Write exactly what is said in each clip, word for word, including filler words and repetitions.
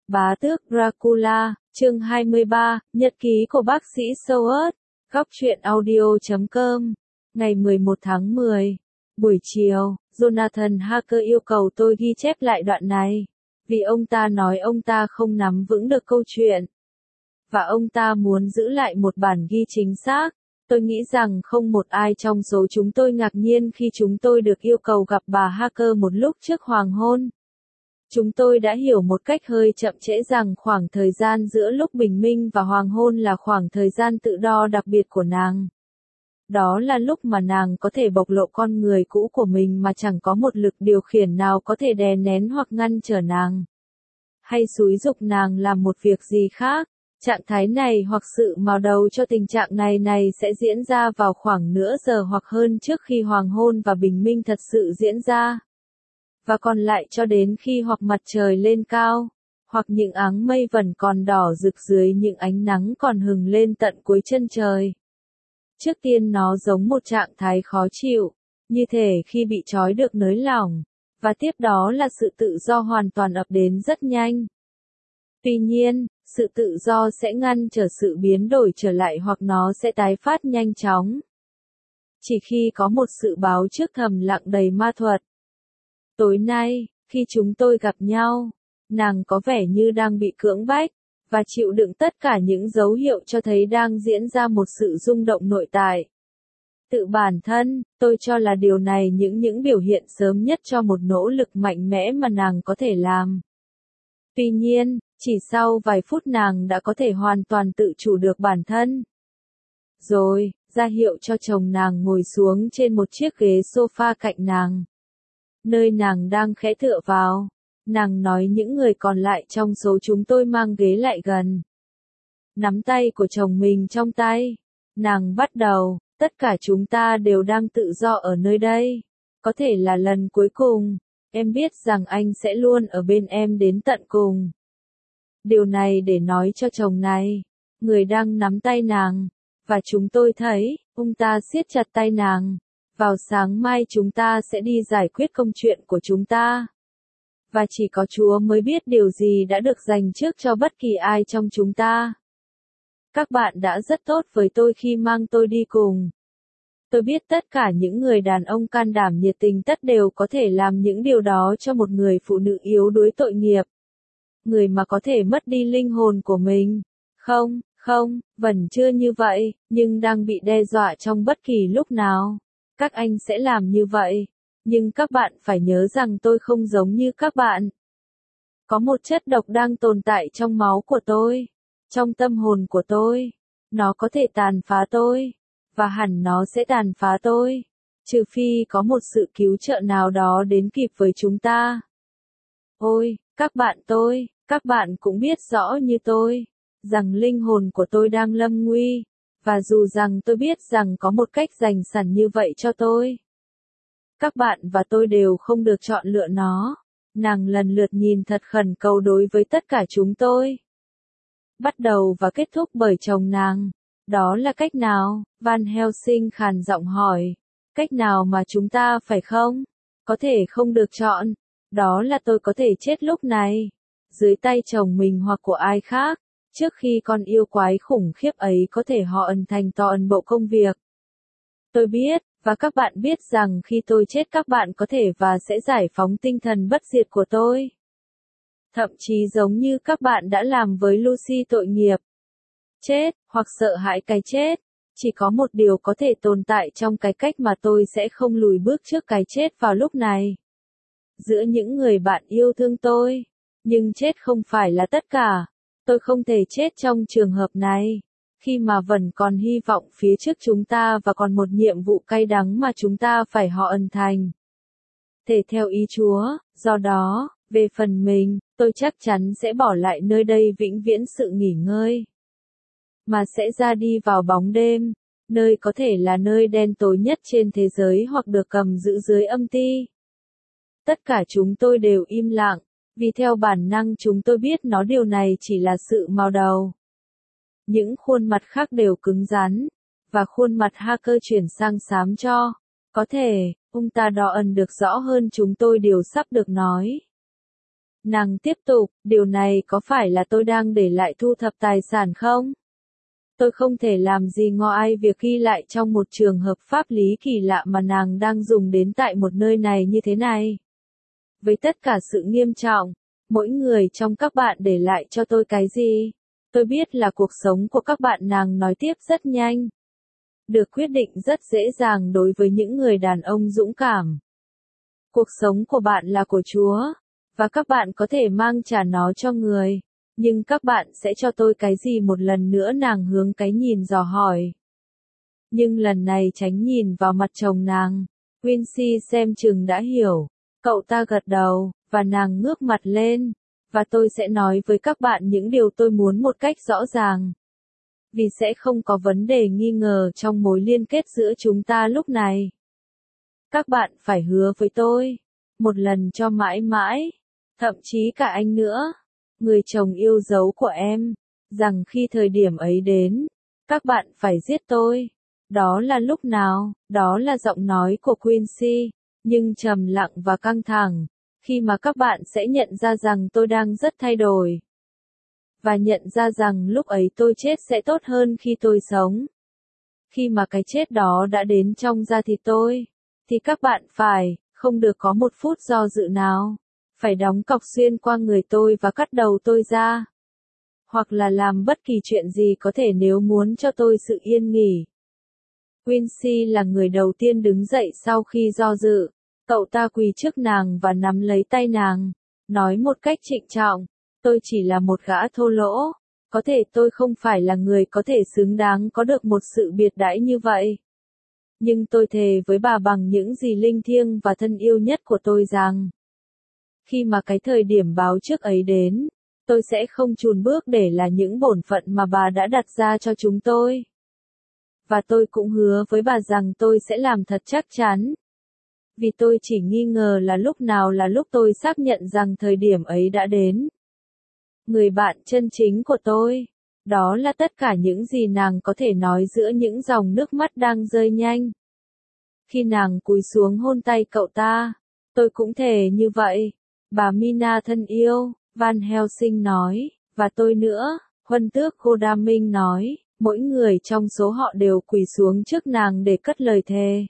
Bá tước Dracula, chương hai mươi ba, Nhật ký của bác sĩ Seward, góc truyện audio chấm com, ngày mười một tháng mười, buổi chiều, Jonathan Harker yêu cầu tôi ghi chép lại đoạn này, vì ông ta nói ông ta không nắm vững được câu chuyện, và ông ta muốn giữ lại một bản ghi chính xác. Tôi nghĩ rằng không một ai trong số chúng tôi ngạc nhiên khi chúng tôi được yêu cầu gặp bà Harker một lúc trước hoàng hôn. Chúng tôi đã hiểu một cách hơi chậm trễ rằng khoảng thời gian giữa lúc bình minh và hoàng hôn là khoảng thời gian tự do đặc biệt của nàng. Đó là lúc mà nàng có thể bộc lộ con người cũ của mình mà chẳng có một lực điều khiển nào có thể đè nén hoặc ngăn trở nàng, hay xúi giục nàng làm một việc gì khác. Trạng thái này hoặc sự mào đầu cho tình trạng này này sẽ diễn ra vào khoảng nửa giờ hoặc hơn trước khi hoàng hôn và bình minh thật sự diễn ra. Và còn lại cho đến khi hoặc mặt trời lên cao, hoặc những áng mây vẫn còn đỏ rực dưới những ánh nắng còn hừng lên tận cuối chân trời. Trước tiên nó giống một trạng thái khó chịu, như thể khi bị trói được nới lỏng, và tiếp đó là sự tự do hoàn toàn ập đến rất nhanh. Tuy nhiên, sự tự do sẽ ngăn trở sự biến đổi trở lại hoặc nó sẽ tái phát nhanh chóng. Chỉ khi có một sự báo trước thầm lặng đầy ma thuật. Tối nay, khi chúng tôi gặp nhau, nàng có vẻ như đang bị cưỡng bách, và chịu đựng tất cả những dấu hiệu cho thấy đang diễn ra một sự rung động nội tại. Tự bản thân, tôi cho là điều này những những biểu hiện sớm nhất cho một nỗ lực mạnh mẽ mà nàng có thể làm. Tuy nhiên, chỉ sau vài phút nàng đã có thể hoàn toàn tự chủ được bản thân. Rồi, ra hiệu cho chồng nàng ngồi xuống trên một chiếc ghế sofa cạnh nàng, nơi nàng đang khẽ tựa vào. Nàng nói những người còn lại trong số chúng tôi mang ghế lại gần. Nắm tay của chồng mình trong tay, nàng bắt đầu, tất cả chúng ta đều đang tự do ở nơi đây. Có thể là lần cuối cùng, em biết rằng anh sẽ luôn ở bên em đến tận cùng. Điều này để nói cho chồng này, người đang nắm tay nàng, và chúng tôi thấy, ông ta siết chặt tay nàng. Vào sáng mai chúng ta sẽ đi giải quyết công chuyện của chúng ta. Và chỉ có Chúa mới biết điều gì đã được dành trước cho bất kỳ ai trong chúng ta. Các bạn đã rất tốt với tôi khi mang tôi đi cùng. Tôi biết tất cả những người đàn ông can đảm nhiệt tình tất đều có thể làm những điều đó cho một người phụ nữ yếu đuối tội nghiệp. Người mà có thể mất đi linh hồn của mình. Không, không, vẫn chưa như vậy, nhưng đang bị đe dọa trong bất kỳ lúc nào. Các anh sẽ làm như vậy. Nhưng các bạn phải nhớ rằng tôi không giống như các bạn. Có một chất độc đang tồn tại trong máu của tôi, trong tâm hồn của tôi. Nó có thể tàn phá tôi, và hẳn nó sẽ tàn phá tôi, trừ phi có một sự cứu trợ nào đó đến kịp với chúng ta. Ôi, các bạn tôi, các bạn cũng biết rõ như tôi, rằng linh hồn của tôi đang lâm nguy, và dù rằng tôi biết rằng có một cách dành sẵn như vậy cho tôi. Các bạn và tôi đều không được chọn lựa nó. Nàng lần lượt nhìn thật khẩn cầu đối với tất cả chúng tôi. Bắt đầu và kết thúc bởi chồng nàng. Đó là cách nào? Van Helsing khàn giọng hỏi. Cách nào mà chúng ta phải không? Có thể không được chọn. Đó là tôi có thể chết lúc này, dưới tay chồng mình hoặc của ai khác, trước khi con yêu quái khủng khiếp ấy có thể họ ẩn thành toàn bộ công việc. Tôi biết, và các bạn biết rằng khi tôi chết các bạn có thể và sẽ giải phóng tinh thần bất diệt của tôi. Thậm chí giống như các bạn đã làm với Lucy tội nghiệp. Chết, hoặc sợ hãi cái chết. Chỉ có một điều có thể tồn tại trong cái cách mà tôi sẽ không lùi bước trước cái chết vào lúc này. Giữa những người bạn yêu thương tôi. Nhưng chết không phải là tất cả. Tôi không thể chết trong trường hợp này. Khi mà vẫn còn hy vọng phía trước chúng ta và còn một nhiệm vụ cay đắng mà chúng ta phải họ ẩn thành. Thể theo ý Chúa, do đó, về phần mình, tôi chắc chắn sẽ bỏ lại nơi đây vĩnh viễn sự nghỉ ngơi. Mà sẽ ra đi vào bóng đêm, nơi có thể là nơi đen tối nhất trên thế giới hoặc được cầm giữ dưới âm ti. Tất cả chúng tôi đều im lặng, vì theo bản năng chúng tôi biết nó điều này chỉ là sự mào đầu. Những khuôn mặt khác đều cứng rắn, và khuôn mặt Harker chuyển sang xám cho. Có thể, ông ta đo ẩn được rõ hơn chúng tôi điều sắp được nói. Nàng tiếp tục, điều này có phải là tôi đang để lại thu thập tài sản không? Tôi không thể làm gì ngoài việc ghi lại trong một trường hợp pháp lý kỳ lạ mà nàng đang dùng đến tại một nơi này như thế này. Với tất cả sự nghiêm trọng, mỗi người trong các bạn để lại cho tôi cái gì? Tôi biết là cuộc sống của các bạn, nàng nói tiếp rất nhanh. Được quyết định rất dễ dàng đối với những người đàn ông dũng cảm. Cuộc sống của bạn là của Chúa, và các bạn có thể mang trả nó cho người. Nhưng các bạn sẽ cho tôi cái gì một lần nữa, nàng hướng cái nhìn dò hỏi. Nhưng lần này tránh nhìn vào mặt chồng nàng. Quincy xem chừng đã hiểu. Cậu ta gật đầu, và nàng ngước mặt lên. Và tôi sẽ nói với các bạn những điều tôi muốn một cách rõ ràng. Vì sẽ không có vấn đề nghi ngờ trong mối liên kết giữa chúng ta lúc này. Các bạn phải hứa với tôi. Một lần cho mãi mãi. Thậm chí cả anh nữa. Người chồng yêu dấu của em. Rằng khi thời điểm ấy đến. Các bạn phải giết tôi. Đó là lúc nào? Đó là giọng nói của Quincy. Nhưng trầm lặng và căng thẳng. Khi mà các bạn sẽ nhận ra rằng tôi đang rất thay đổi. Và nhận ra rằng lúc ấy tôi chết sẽ tốt hơn khi tôi sống. Khi mà cái chết đó đã đến trong da thịt tôi, thì các bạn phải, không được có một phút do dự nào, phải đóng cọc xuyên qua người tôi và cắt đầu tôi ra. Hoặc là làm bất kỳ chuyện gì có thể nếu muốn cho tôi sự yên nghỉ. Quincy là người đầu tiên đứng dậy sau khi do dự. Cậu ta quỳ trước nàng và nắm lấy tay nàng, nói một cách trịnh trọng, tôi chỉ là một gã thô lỗ, có thể tôi không phải là người có thể xứng đáng có được một sự biệt đãi như vậy. Nhưng tôi thề với bà bằng những gì linh thiêng và thân yêu nhất của tôi rằng, khi mà cái thời điểm báo trước ấy đến, tôi sẽ không chùn bước để là những bổn phận mà bà đã đặt ra cho chúng tôi. Và tôi cũng hứa với bà rằng tôi sẽ làm thật chắc chắn. Vì tôi chỉ nghi ngờ là lúc nào là lúc tôi xác nhận rằng thời điểm ấy đã đến. Người bạn chân chính của tôi. Đó là tất cả những gì nàng có thể nói giữa những dòng nước mắt đang rơi nhanh. Khi nàng cúi xuống hôn tay cậu ta, tôi cũng thề như vậy. Bà Mina thân yêu, Van Helsing nói, và tôi nữa, Huân tước Godalming nói, mỗi người trong số họ đều quỳ xuống trước nàng để cất lời thề.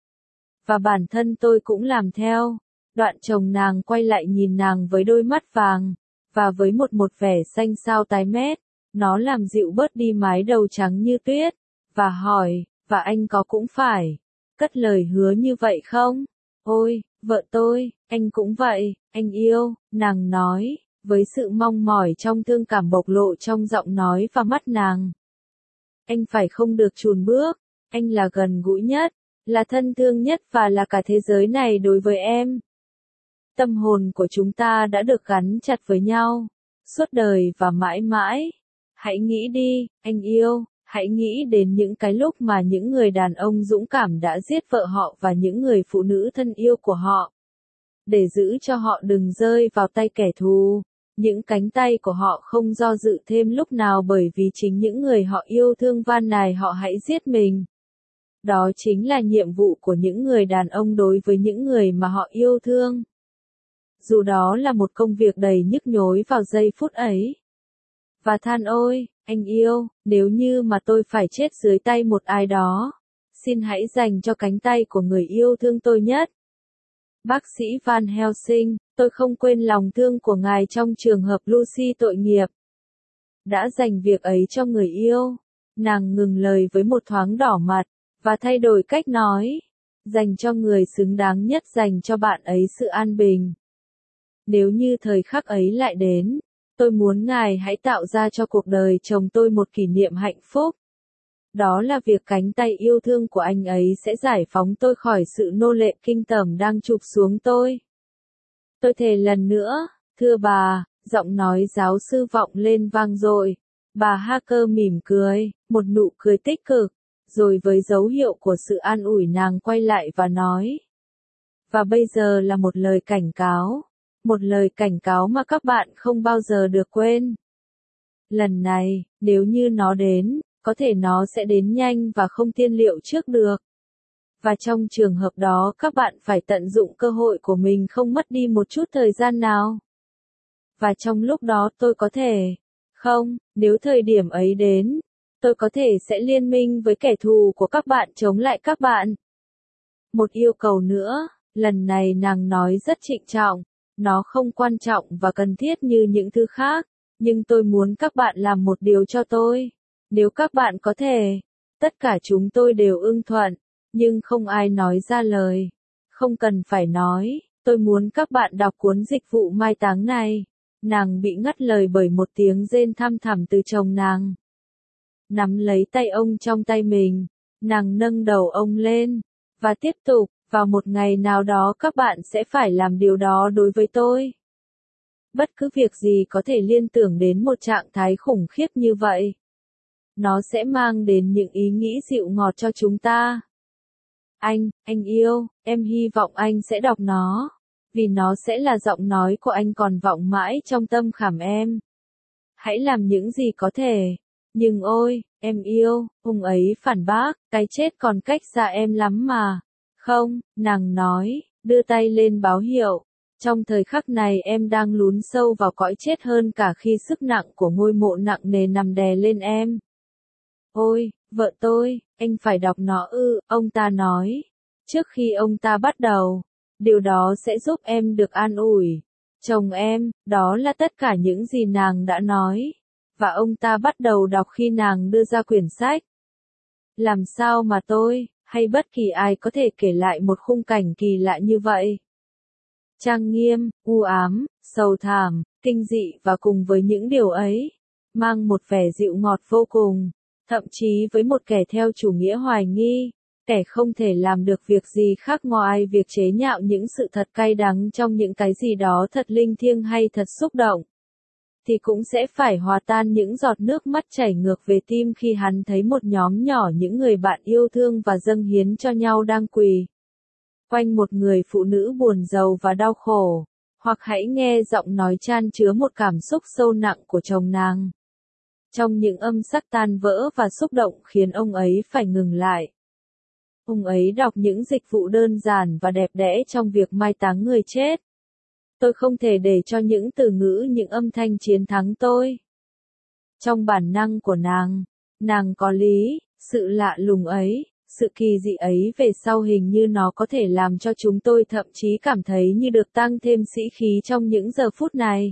Và bản thân tôi cũng làm theo. Đoạn chồng nàng quay lại nhìn nàng với đôi mắt vàng, và với một một vẻ xanh xao tái mét, nó làm dịu bớt đi mái đầu trắng như tuyết, và hỏi, và anh có cũng phải cất lời hứa như vậy không? Ôi, vợ tôi, anh cũng vậy, anh yêu, nàng nói, với sự mong mỏi trong thương cảm bộc lộ trong giọng nói và mắt nàng. Anh phải không được chùn bước, anh là gần gũi nhất, là thân thương nhất và là cả thế giới này đối với em. Tâm hồn của chúng ta đã được gắn chặt với nhau, suốt đời và mãi mãi. Hãy nghĩ đi, anh yêu, hãy nghĩ đến những cái lúc mà những người đàn ông dũng cảm đã giết vợ họ và những người phụ nữ thân yêu của họ. Để giữ cho họ đừng rơi vào tay kẻ thù, những cánh tay của họ không do dự thêm lúc nào bởi vì chính những người họ yêu thương van nài họ hãy giết mình. Đó chính là nhiệm vụ của những người đàn ông đối với những người mà họ yêu thương. Dù đó là một công việc đầy nhức nhối vào giây phút ấy. Và than ôi, anh yêu, nếu như mà tôi phải chết dưới tay một ai đó, xin hãy dành cho cánh tay của người yêu thương tôi nhất. Bác sĩ Van Helsing, tôi không quên lòng thương của ngài trong trường hợp Lucy tội nghiệp. Đã dành việc ấy cho người yêu. Nàng ngừng lời với một thoáng đỏ mặt, và thay đổi cách nói. Dành cho người xứng đáng nhất, dành cho bạn ấy sự an bình. Nếu như thời khắc ấy lại đến, tôi muốn ngài hãy tạo ra cho cuộc đời chồng tôi một kỷ niệm hạnh phúc. Đó là việc cánh tay yêu thương của anh ấy sẽ giải phóng tôi khỏi sự nô lệ kinh tởm đang chụp xuống tôi. Tôi thề lần nữa, thưa bà, giọng nói giáo sư vọng lên vang dội. Bà Hacker mỉm cười, một nụ cười tích cực, rồi với dấu hiệu của sự an ủi nàng quay lại và nói. Và bây giờ là một lời cảnh cáo, một lời cảnh cáo mà các bạn không bao giờ được quên. Lần này, nếu như nó đến, có thể nó sẽ đến nhanh và không tiên liệu trước được. Và trong trường hợp đó các bạn phải tận dụng cơ hội của mình, không mất đi một chút thời gian nào. Và trong lúc đó tôi có thể, không, nếu thời điểm ấy đến, tôi có thể sẽ liên minh với kẻ thù của các bạn chống lại các bạn. Một yêu cầu nữa, lần này nàng nói rất trịnh trọng, nó không quan trọng và cần thiết như những thứ khác, nhưng tôi muốn các bạn làm một điều cho tôi. Nếu các bạn có thể, tất cả chúng tôi đều ưng thuận, nhưng không ai nói ra lời. Không cần phải nói, tôi muốn các bạn đọc cuốn dịch vụ mai táng này. Nàng bị ngắt lời bởi một tiếng rên thăm thẳm từ chồng nàng. Nắm lấy tay ông trong tay mình, nàng nâng đầu ông lên, và tiếp tục, vào một ngày nào đó các bạn sẽ phải làm điều đó đối với tôi. Bất cứ việc gì có thể liên tưởng đến một trạng thái khủng khiếp như vậy. Nó sẽ mang đến những ý nghĩ dịu ngọt cho chúng ta. Anh, anh yêu, em hy vọng anh sẽ đọc nó, vì nó sẽ là giọng nói của anh còn vọng mãi trong tâm khảm em. Hãy làm những gì có thể. Nhưng ôi, em yêu, ông ấy phản bác, cái chết còn cách xa em lắm mà. Không, nàng nói, đưa tay lên báo hiệu. Trong thời khắc này em đang lún sâu vào cõi chết hơn cả khi sức nặng của ngôi mộ nặng nề nằm đè lên em. Ôi, vợ tôi, anh phải đọc nó ư, ông ta nói. Trước khi ông ta bắt đầu, điều đó sẽ giúp em được an ủi. Chồng em, đó là tất cả những gì nàng đã nói. Và ông ta bắt đầu đọc khi nàng đưa ra quyển sách. Làm sao mà tôi, hay bất kỳ ai có thể kể lại một khung cảnh kỳ lạ như vậy? Trang nghiêm, u ám, sầu thảm, kinh dị và cùng với những điều ấy, mang một vẻ dịu ngọt vô cùng, thậm chí với một kẻ theo chủ nghĩa hoài nghi, kẻ không thể làm được việc gì khác ngoài việc chế nhạo những sự thật cay đắng trong những cái gì đó thật linh thiêng hay thật xúc động, thì cũng sẽ phải hòa tan những giọt nước mắt chảy ngược về tim khi hắn thấy một nhóm nhỏ những người bạn yêu thương và dâng hiến cho nhau đang quỳ quanh một người phụ nữ buồn rầu và đau khổ, hoặc hãy nghe giọng nói chan chứa một cảm xúc sâu nặng của chồng nàng. Trong những âm sắc tan vỡ và xúc động khiến ông ấy phải ngừng lại. Ông ấy đọc những dịch vụ đơn giản và đẹp đẽ trong việc mai táng người chết. Tôi không thể để cho những từ ngữ những âm thanh chiến thắng tôi. Trong bản năng của nàng, nàng có lý, sự lạ lùng ấy, sự kỳ dị ấy về sau hình như nó có thể làm cho chúng tôi thậm chí cảm thấy như được tăng thêm sĩ khí trong những giờ phút này.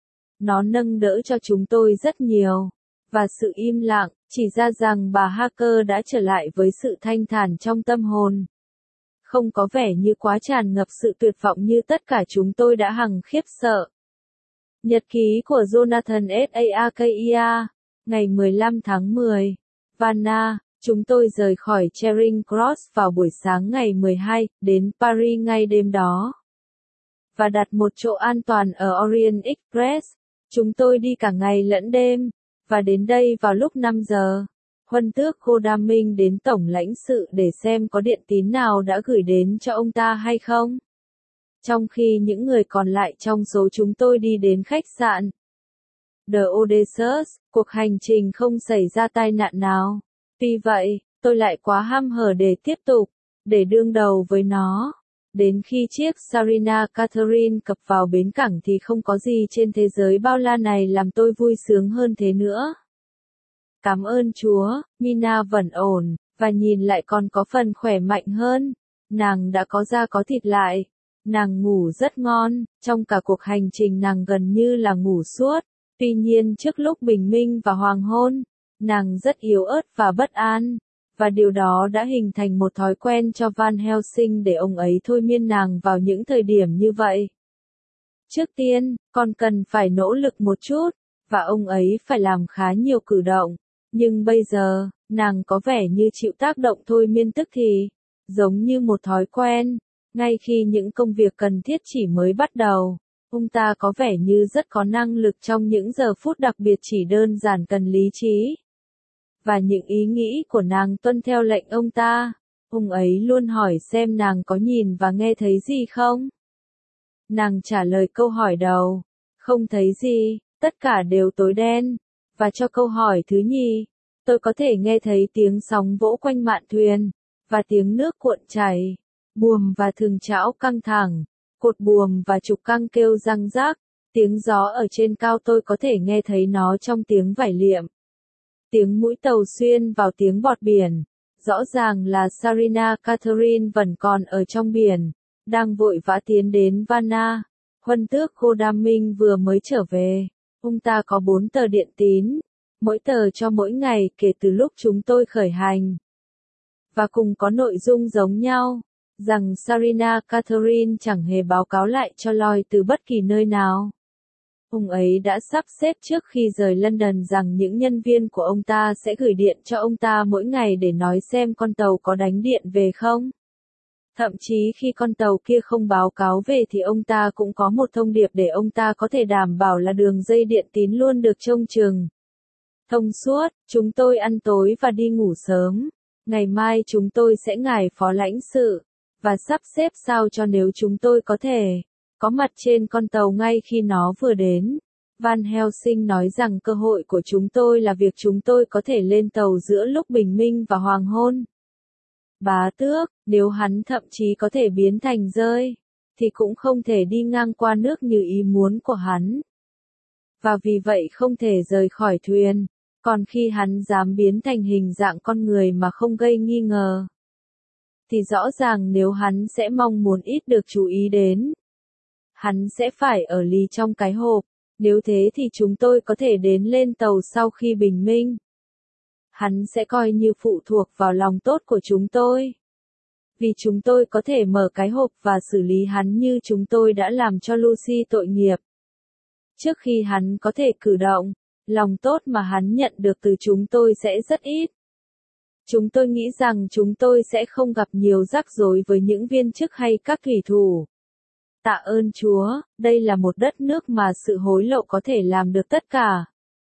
Nó nâng đỡ cho chúng tôi rất nhiều. Và sự im lặng, chỉ ra rằng bà Harker đã trở lại với sự thanh thản trong tâm hồn. Không có vẻ như quá tràn ngập sự tuyệt vọng như tất cả chúng tôi đã hằng khiếp sợ. Nhật ký của Jonathan Sakia, ngày mười lăm tháng mười. Vanna, chúng tôi rời khỏi Charing Cross vào buổi sáng ngày mười hai, đến Paris ngay đêm đó. Và đặt một chỗ an toàn ở Orient Express. Chúng tôi đi cả ngày lẫn đêm. Và đến đây vào lúc năm giờ, Huân tước Godalming đến tổng lãnh sự để xem có điện tín nào đã gửi đến cho ông ta hay không. Trong khi những người còn lại trong số chúng tôi đi đến khách sạn The Odysseus, cuộc hành trình không xảy ra tai nạn nào. Tuy vậy, tôi lại quá hăm hở để tiếp tục, để đương đầu với nó. Đến khi chiếc Sarina Catherine cập vào bến cảng thì không có gì trên thế giới bao la này làm tôi vui sướng hơn thế nữa. Cảm ơn Chúa, Mina vẫn ổn, và nhìn lại còn có phần khỏe mạnh hơn. Nàng đã có da có thịt lại. Nàng ngủ rất ngon, trong cả cuộc hành trình nàng gần như là ngủ suốt. Tuy nhiên trước lúc bình minh và hoàng hôn, nàng rất yếu ớt và bất an. Và điều đó đã hình thành một thói quen cho Van Helsing để ông ấy thôi miên nàng vào những thời điểm như vậy. Trước tiên, con cần phải nỗ lực một chút, và ông ấy phải làm khá nhiều cử động. Nhưng bây giờ, nàng có vẻ như chịu tác động thôi miên tức thì, giống như một thói quen. Ngay khi những công việc cần thiết chỉ mới bắt đầu, ông ta có vẻ như rất có năng lực trong những giờ phút đặc biệt chỉ đơn giản cần lý trí. Và những ý nghĩ của nàng tuân theo lệnh ông ta. Ông ấy luôn hỏi xem nàng có nhìn và nghe thấy gì không. Nàng trả lời câu hỏi đầu. Không thấy gì, tất cả đều tối đen. Và cho câu hỏi thứ nhì, tôi có thể nghe thấy tiếng sóng vỗ quanh mạn thuyền, và tiếng nước cuộn chảy, buồm và thừng chảo căng thẳng, cột buồm và trục căng kêu răng rác, Tiếng gió ở trên cao tôi có thể nghe thấy nó trong tiếng vải liệm. Tiếng mũi tàu xuyên vào tiếng bọt biển. Rõ ràng là Sarina Catherine vẫn còn ở trong biển, đang vội vã tiến đến Vanna. Huân tước Godalming vừa mới trở về. Ông ta có bốn tờ điện tín, mỗi tờ cho mỗi ngày kể từ lúc chúng tôi khởi hành. Và cùng có nội dung giống nhau, rằng Sarina Catherine chẳng hề báo cáo lại cho Lloyd từ bất kỳ nơi nào. Ông ấy đã sắp xếp trước khi rời London rằng những nhân viên của ông ta sẽ gửi điện cho ông ta mỗi ngày để nói xem con tàu có đánh điện về không. Thậm chí khi con tàu kia không báo cáo về thì ông ta cũng có một thông điệp để ông ta có thể đảm bảo là đường dây điện tín luôn được trông chừng. Thông suốt, chúng tôi ăn tối và đi ngủ sớm. Ngày mai chúng tôi sẽ ngài phó lãnh sự, và sắp xếp sao cho nếu chúng tôi có thể có mặt trên con tàu ngay khi nó vừa đến. Van Helsing nói rằng cơ hội của chúng tôi là việc chúng tôi có thể lên tàu giữa lúc bình minh và hoàng hôn. Bá tước, nếu hắn thậm chí có thể biến thành rơi, thì cũng không thể đi ngang qua nước như ý muốn của hắn. Và vì vậy không thể rời khỏi thuyền, còn khi hắn dám biến thành hình dạng con người mà không gây nghi ngờ, thì rõ ràng nếu hắn sẽ mong muốn ít được chú ý đến, hắn sẽ phải ở lì trong cái hộp, nếu thế thì chúng tôi có thể đến lên tàu sau khi bình minh. Hắn sẽ coi như phụ thuộc vào lòng tốt của chúng tôi. Vì chúng tôi có thể mở cái hộp và xử lý hắn như chúng tôi đã làm cho Lucy tội nghiệp. Trước khi hắn có thể cử động, lòng tốt mà hắn nhận được từ chúng tôi sẽ rất ít. Chúng tôi nghĩ rằng chúng tôi sẽ không gặp nhiều rắc rối với những viên chức hay các thủy thủ. Tạ ơn Chúa, đây là một đất nước mà sự hối lộ có thể làm được tất cả.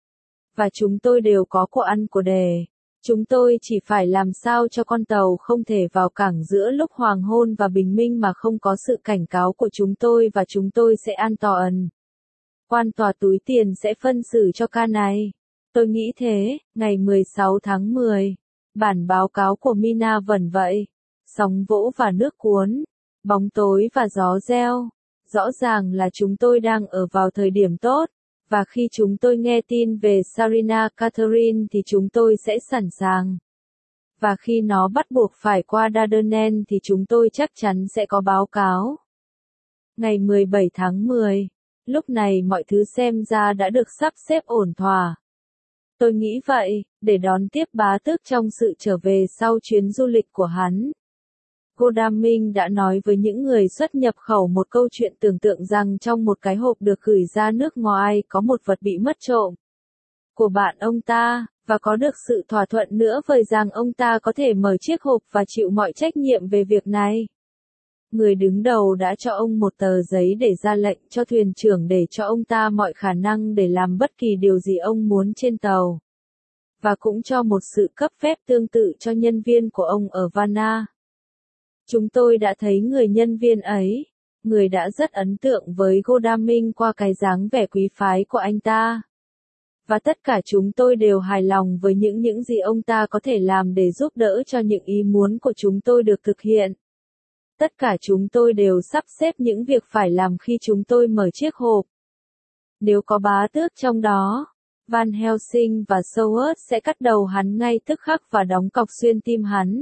Và chúng tôi đều có của ăn của đề. Chúng tôi chỉ phải làm sao cho con tàu không thể vào cảng giữa lúc hoàng hôn và bình minh mà không có sự cảnh cáo của chúng tôi và chúng tôi sẽ an toàn. Quan tòa túi tiền sẽ phân xử cho ca này. Tôi nghĩ thế, ngày mười sáu tháng mười. Bản báo cáo của Mina vẫn vậy. Sóng vỗ và nước cuốn. Bóng tối và gió reo. Rõ ràng là chúng tôi đang ở vào thời điểm tốt. Và khi chúng tôi nghe tin về Sarina Catherine thì chúng tôi sẽ sẵn sàng. Và khi nó bắt buộc phải qua Dardanelles thì chúng tôi chắc chắn sẽ có báo cáo. Ngày mười bảy tháng mười. Lúc này mọi thứ xem ra đã được sắp xếp ổn thỏa. Tôi nghĩ vậy, để đón tiếp bá tước trong sự trở về sau chuyến du lịch của hắn. Godalming đã nói với những người xuất nhập khẩu một câu chuyện tưởng tượng rằng trong một cái hộp được gửi ra nước ngoài có một vật bị mất trộm của bạn ông ta, và có được sự thỏa thuận nữa vời rằng ông ta có thể mở chiếc hộp và chịu mọi trách nhiệm về việc này. Người đứng đầu đã cho ông một tờ giấy để ra lệnh cho thuyền trưởng để cho ông ta mọi khả năng để làm bất kỳ điều gì ông muốn trên tàu. Và cũng cho một sự cấp phép tương tự cho nhân viên của ông ở Vanna. Chúng tôi đã thấy người nhân viên ấy, người đã rất ấn tượng với Godalming qua cái dáng vẻ quý phái của anh ta. Và tất cả chúng tôi đều hài lòng với những những gì ông ta có thể làm để giúp đỡ cho những ý muốn của chúng tôi được thực hiện. Tất cả chúng tôi đều sắp xếp những việc phải làm khi chúng tôi mở chiếc hộp. Nếu có bá tước trong đó, Van Helsing và Seward sẽ cắt đầu hắn ngay tức khắc và đóng cọc xuyên tim hắn.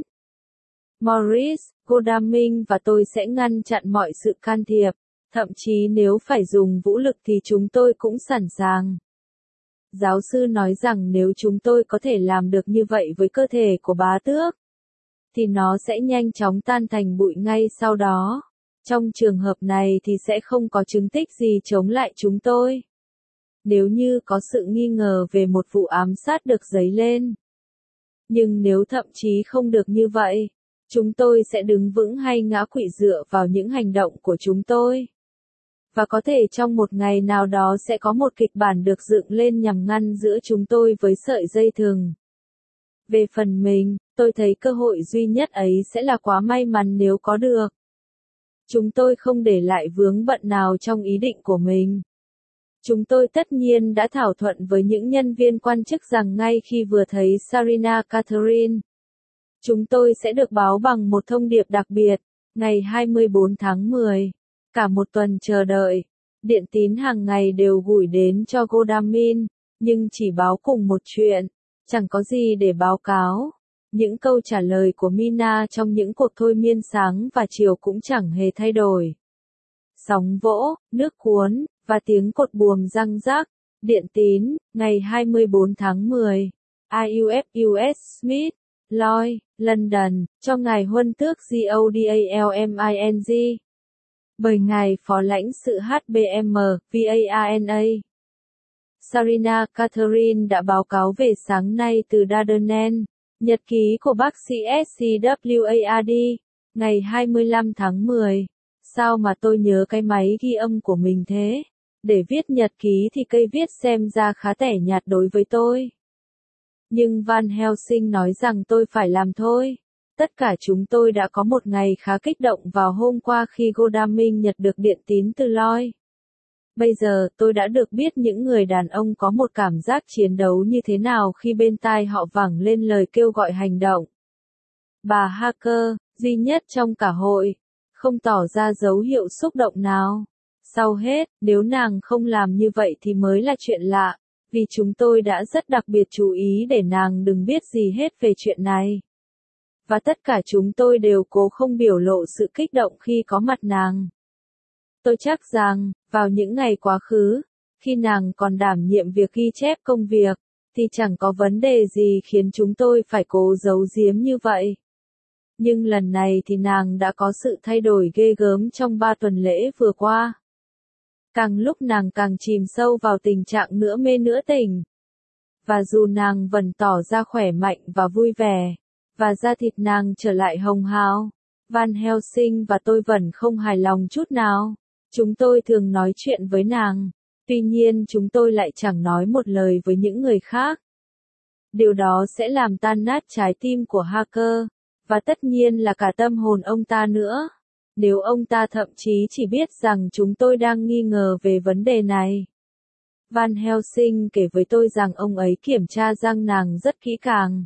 Morris, Godalming và tôi sẽ ngăn chặn mọi sự can thiệp, thậm chí nếu phải dùng vũ lực thì chúng tôi cũng sẵn sàng. Giáo sư nói rằng nếu chúng tôi có thể làm được như vậy với cơ thể của bá tước, thì nó sẽ nhanh chóng tan thành bụi ngay sau đó. Trong trường hợp này thì sẽ không có chứng tích gì chống lại chúng tôi. Nếu như có sự nghi ngờ về một vụ ám sát được dấy lên. Nhưng nếu thậm chí không được như vậy, chúng tôi sẽ đứng vững hay ngã quỵ dựa vào những hành động của chúng tôi. Và có thể trong một ngày nào đó sẽ có một kịch bản được dựng lên nhằm ngăn giữa chúng tôi với sợi dây thừng. Về phần mình, tôi thấy cơ hội duy nhất ấy sẽ là quá may mắn nếu có được. Chúng tôi không để lại vướng bận nào trong ý định của mình. Chúng tôi tất nhiên đã thảo thuận với những nhân viên quan chức rằng ngay khi vừa thấy Sarina Catherine, chúng tôi sẽ được báo bằng một thông điệp đặc biệt, ngày hai mươi bốn tháng mười. Cả một tuần chờ đợi, Điện tín hàng ngày đều gửi đến cho Godamin, nhưng chỉ báo cùng một chuyện, chẳng có gì để báo cáo. Những câu trả lời của Mina trong những cuộc thôi miên sáng và chiều cũng chẳng hề thay đổi. Sóng vỗ, nước cuốn, và tiếng cột buồm răng rắc. Điện tín, ngày hai mươi bốn tháng mười. i u ép u ét Smith, Lloyd, London, cho ngài huân tước Godalming. Bởi ngài phó lãnh sự hát bê em, VARNA. Sarina Catherine đã báo cáo về sáng nay từ Dardanelle, nhật ký của bác sĩ Sward, ngày hai mươi lăm tháng mười. Sao mà tôi nhớ cái máy ghi âm của mình thế? Để viết nhật ký thì cây viết xem ra khá tẻ nhạt đối với tôi. Nhưng Van Helsing nói rằng tôi phải làm thôi. Tất cả chúng tôi đã có một ngày khá kích động vào hôm qua khi Godalming nhận được điện tín từ Lloyd. Bây giờ tôi đã được biết những người đàn ông có một cảm giác chiến đấu như thế nào khi bên tai họ vẳng lên lời kêu gọi hành động. Bà Harker, duy nhất trong cả hội, không tỏ ra dấu hiệu xúc động nào. Sau hết, nếu nàng không làm như vậy thì mới là chuyện lạ, vì chúng tôi đã rất đặc biệt chú ý để nàng đừng biết gì hết về chuyện này. Và tất cả chúng tôi đều cố không biểu lộ sự kích động khi có mặt nàng. Tôi chắc rằng, vào những ngày quá khứ, khi nàng còn đảm nhiệm việc ghi chép công việc, thì chẳng có vấn đề gì khiến chúng tôi phải cố giấu giếm như vậy. Nhưng lần này thì nàng đã có sự thay đổi ghê gớm trong ba tuần lễ vừa qua. Càng lúc nàng càng chìm sâu vào tình trạng nửa mê nửa tỉnh. Và dù nàng vẫn tỏ ra khỏe mạnh và vui vẻ, và da thịt nàng trở lại hồng hào, Van Helsing và tôi vẫn không hài lòng chút nào. Chúng tôi thường nói chuyện với nàng, tuy nhiên chúng tôi lại chẳng nói một lời với những người khác. Điều đó sẽ làm tan nát trái tim của Harker, và tất nhiên là cả tâm hồn ông ta nữa. Nếu ông ta thậm chí chỉ biết rằng chúng tôi đang nghi ngờ về vấn đề này. Van Helsing kể với tôi rằng ông ấy kiểm tra răng nàng rất kỹ càng.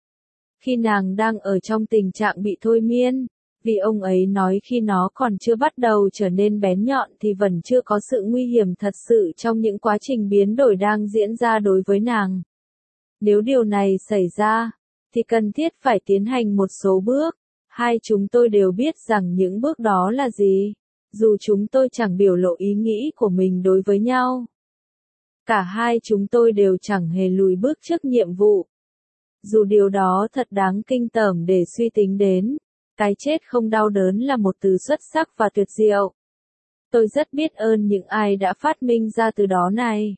Khi nàng đang ở trong tình trạng bị thôi miên, vì ông ấy nói khi nó còn chưa bắt đầu trở nên bén nhọn thì vẫn chưa có sự nguy hiểm thật sự trong những quá trình biến đổi đang diễn ra đối với nàng. Nếu điều này xảy ra, thì cần thiết phải tiến hành một số bước. Hai chúng tôi đều biết rằng những bước đó là gì, dù chúng tôi chẳng biểu lộ ý nghĩ của mình đối với nhau. Cả hai chúng tôi đều chẳng hề lùi bước trước nhiệm vụ. Dù điều đó thật đáng kinh tởm để suy tính đến, cái chết không đau đớn là một từ xuất sắc và tuyệt diệu. Tôi rất biết ơn những ai đã phát minh ra từ đó này.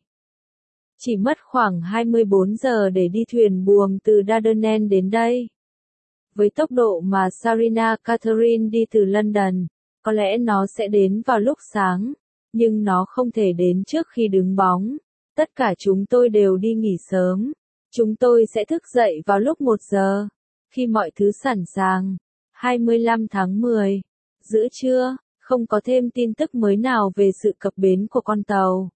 Chỉ mất khoảng hai mươi bốn giờ để đi thuyền buồm từ Dardanelle đến đây. Với tốc độ mà Sarina Catherine đi từ London, có lẽ nó sẽ đến vào lúc sáng, nhưng nó không thể đến trước khi đứng bóng. Tất cả chúng tôi đều đi nghỉ sớm. Chúng tôi sẽ thức dậy vào lúc một giờ, khi mọi thứ sẵn sàng. hai mươi lăm tháng mười, giữa trưa, không có thêm tin tức mới nào về sự cập bến của con tàu.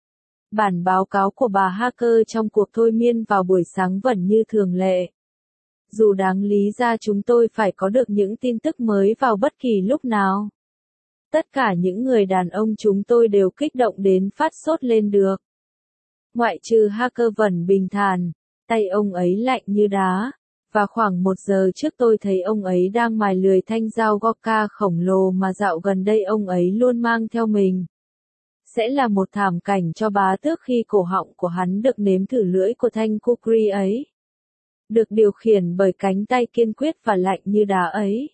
Bản báo cáo của bà Harker trong cuộc thôi miên vào buổi sáng vẫn như thường lệ. Dù đáng lý ra chúng tôi phải có được những tin tức mới vào bất kỳ lúc nào. Tất cả những người đàn ông chúng tôi đều kích động đến phát sốt lên được. Ngoại trừ Harker vẫn bình thản, tay ông ấy lạnh như đá. Và khoảng một giờ trước tôi thấy ông ấy đang mài lười thanh dao Gorka khổng lồ mà dạo gần đây ông ấy luôn mang theo mình. Sẽ là một thảm cảnh cho bá tước khi cổ họng của hắn được nếm thử lưỡi của thanh kukri ấy. Được điều khiển bởi cánh tay kiên quyết và lạnh như đá ấy.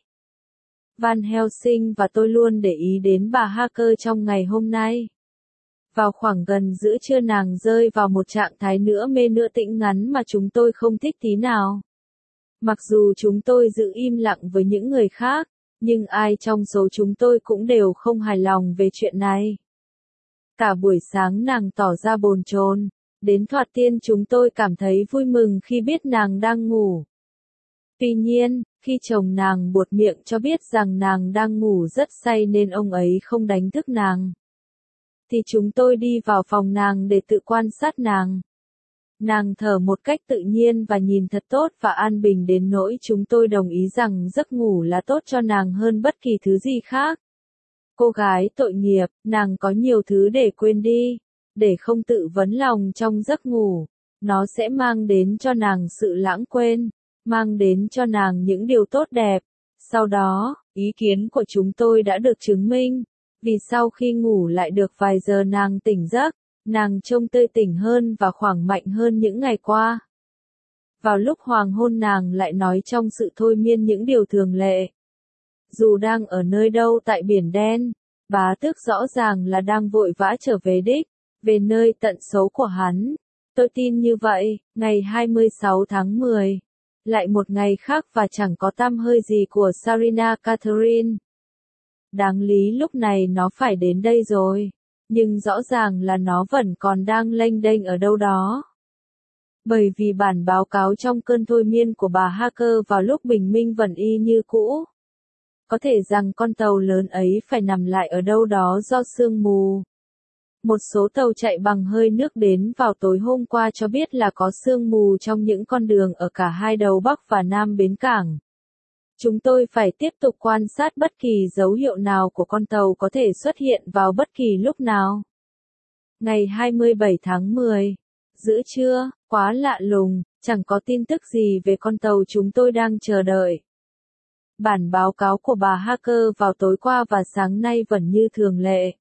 Van Helsing và tôi luôn để ý đến bà Harker trong ngày hôm nay. Vào khoảng gần giữa trưa nàng rơi vào một trạng thái nửa mê nửa tĩnh ngắn mà chúng tôi không thích tí nào. Mặc dù chúng tôi giữ im lặng với những người khác, nhưng ai trong số chúng tôi cũng đều không hài lòng về chuyện này. Cả buổi sáng nàng tỏ ra bồn chồn, đến thoạt tiên chúng tôi cảm thấy vui mừng khi biết nàng đang ngủ. Tuy nhiên, khi chồng nàng buột miệng cho biết rằng nàng đang ngủ rất say nên ông ấy không đánh thức nàng, thì chúng tôi đi vào phòng nàng để tự quan sát nàng. Nàng thở một cách tự nhiên và nhìn thật tốt và an bình đến nỗi chúng tôi đồng ý rằng giấc ngủ là tốt cho nàng hơn bất kỳ thứ gì khác. Cô gái tội nghiệp, nàng có nhiều thứ để quên đi, để không tự vấn lòng trong giấc ngủ. Nó sẽ mang đến cho nàng sự lãng quên, mang đến cho nàng những điều tốt đẹp. Sau đó, ý kiến của chúng tôi đã được chứng minh, vì sau khi ngủ lại được vài giờ nàng tỉnh giấc, nàng trông tươi tỉnh hơn và khỏe mạnh hơn những ngày qua. Vào lúc hoàng hôn nàng lại nói trong sự thôi miên những điều thường lệ. Dù đang ở nơi đâu tại biển đen, bá tước rõ ràng là đang vội vã trở về đích, về nơi tận xấu của hắn. Tôi tin như vậy, ngày hai mươi sáu tháng mười. Lại một ngày khác và chẳng có tăm hơi gì của Sarina Catherine. Đáng lý lúc này nó phải đến đây rồi, nhưng rõ ràng là nó vẫn còn đang lênh đênh ở đâu đó. Bởi vì bản báo cáo trong cơn thôi miên của bà Hacker vào lúc bình minh vẫn y như cũ. Có thể rằng con tàu lớn ấy phải nằm lại ở đâu đó do sương mù. Một số tàu chạy bằng hơi nước đến vào tối hôm qua cho biết là có sương mù trong những con đường ở cả hai đầu Bắc và Nam bến cảng. Chúng tôi phải tiếp tục quan sát bất kỳ dấu hiệu nào của con tàu có thể xuất hiện vào bất kỳ lúc nào. Ngày hai mươi bảy tháng mười, giữa trưa, quá lạ lùng, chẳng có tin tức gì về con tàu chúng tôi đang chờ đợi. Bản báo cáo của bà Hacker vào tối qua và sáng nay vẫn như thường lệ.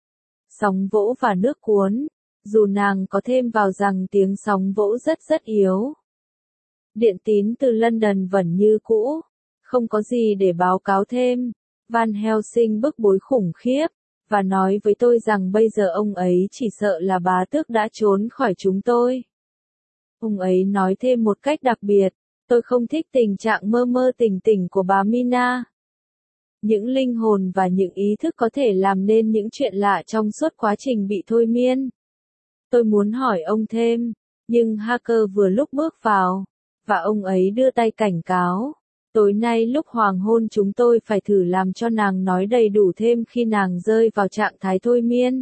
Sóng vỗ và nước cuốn, dù nàng có thêm vào rằng tiếng sóng vỗ rất rất yếu. Điện tín từ London vẫn như cũ, không có gì để báo cáo thêm. Van Helsing bức bối khủng khiếp, và nói với tôi rằng bây giờ ông ấy chỉ sợ là bá tước đã trốn khỏi chúng tôi. Ông ấy nói thêm một cách đặc biệt, tôi không thích tình trạng mơ mơ tỉnh tỉnh của bà Mina. Những linh hồn và những ý thức có thể làm nên những chuyện lạ trong suốt quá trình bị thôi miên. Tôi muốn hỏi ông thêm, nhưng Hacker vừa lúc bước vào, và ông ấy đưa tay cảnh cáo. Tối nay lúc hoàng hôn chúng tôi phải thử làm cho nàng nói đầy đủ thêm khi nàng rơi vào trạng thái thôi miên.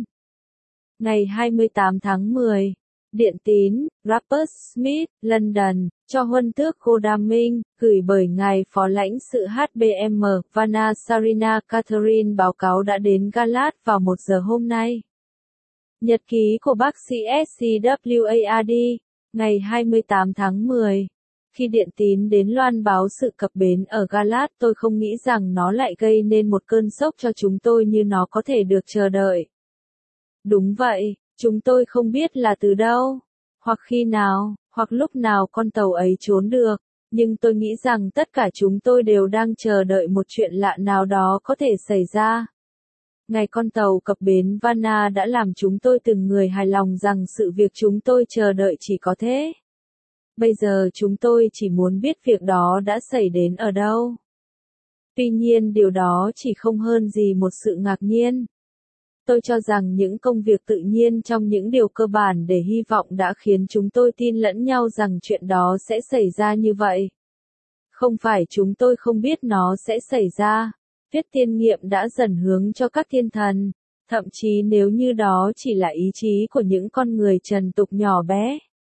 Ngày hai mươi tám tháng mười, Điện tín, Rupert Smith, London, cho huân tước Godalming, gửi bởi ngài phó lãnh sự hát bê em Vanna Sarina Catherine báo cáo đã đến Galat vào một giờ hôm nay. Nhật ký của bác sĩ ét xê vê a rờ, ngày hai mươi tám tháng mười. Khi điện tín đến loan báo sự cập bến ở Galat, tôi không nghĩ rằng nó lại gây nên một cơn sốc cho chúng tôi như nó có thể được chờ đợi. Đúng vậy, chúng tôi không biết là từ đâu, hoặc khi nào, hoặc lúc nào con tàu ấy trốn được, nhưng tôi nghĩ rằng tất cả chúng tôi đều đang chờ đợi một chuyện lạ nào đó có thể xảy ra. Ngày con tàu cập bến Vanna đã làm chúng tôi từng người hài lòng rằng sự việc chúng tôi chờ đợi chỉ có thế. Bây giờ chúng tôi chỉ muốn biết việc đó đã xảy đến ở đâu. Tuy nhiên điều đó chỉ không hơn gì một sự ngạc nhiên. Tôi cho rằng những công việc tự nhiên trong những điều cơ bản để hy vọng đã khiến chúng tôi tin lẫn nhau rằng chuyện đó sẽ xảy ra như vậy. Không phải chúng tôi không biết nó sẽ xảy ra. Viết tiên nghiệm đã dần hướng cho các thiên thần, thậm chí nếu như đó chỉ là ý chí của những con người trần tục nhỏ bé.